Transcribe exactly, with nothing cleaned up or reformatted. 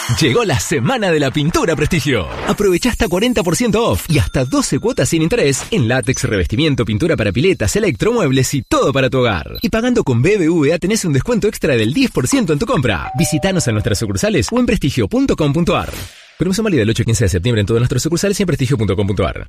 Llegó la semana de la pintura Prestigio. Aprovecha hasta cuarenta por ciento off y hasta doce cuotas sin interés en látex, revestimiento, pintura para piletas, electromuebles y todo para tu hogar. Y pagando con B B V A tenés un descuento extra del diez por ciento en tu compra. Visítanos en nuestras sucursales o en prestigio punto com punto a r. Promoción válida del ocho al quince de septiembre en todas nuestras sucursales y en prestigio punto com punto a r.